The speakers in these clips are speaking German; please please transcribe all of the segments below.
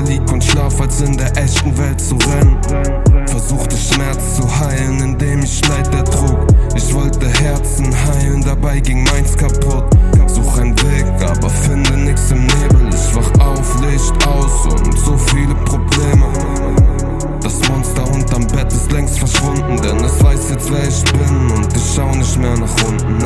lieg und schlaf, als in der echten Welt zu rennen. Versuchte Schmerz zu heilen, indem ich Leid ertrug. Ich wollte Herzen heilen, dabei ging meins kaputt. Such einen Weg, aber finde nix im Nebel. Ich wach auf, Licht aus und so viele Probleme. Das Monster unterm Bett ist längst verschwunden, denn es weiß jetzt, wer ich bin und ich schau nicht mehr nach unten.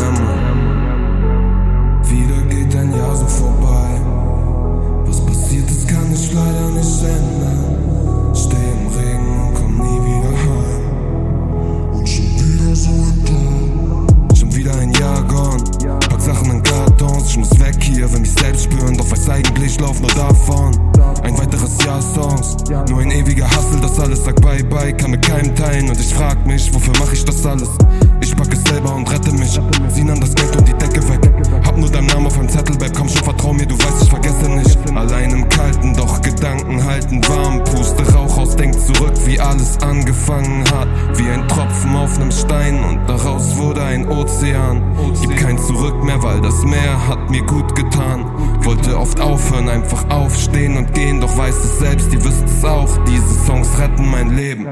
Wieder geht ein Jahr so vorbei. Was passiert ist, kann ich leider nicht ändern. Steh im Regen und komm nie wieder heim. Und schon wieder so ein Tag. Schon wieder ein Jahr gone. Pack Sachen in Kartons, ich muss weg hier, will mich selbst spüren, doch weiß eigentlich, lauf nur davon. Ein weiteres Jahr Songs, nur ein ewiger Hustle, das alles sagt bye bye, kann mit keinem teilen und ich frag mich, wofür mach ich das alles? Ich pack es selber und rette mich, zieh an das Geld und die Decke weg. Hab nur deinen Namen auf einem Zettelbett, komm schon, vertrau mir, du weißt, ich vergesse nicht. Allein im Kalten, doch Gedanken halten warm. Puste Rauch aus, denk zurück, wie alles angefangen hat. Wie ein Tropfen auf nem Stein und daraus wurde ein Ozean. Gibt kein Zurück mehr, weil das Meer hat mir gut getan. Wollte oft aufhören, einfach aufstehen und gehen, doch weiß es selbst, ihr wisst es auch. Diese Songs retten mein Leben.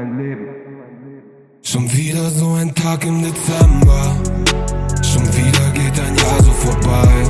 Schon wieder so ein Tag im Dezember. Schon wieder geht ein Jahr so vorbei.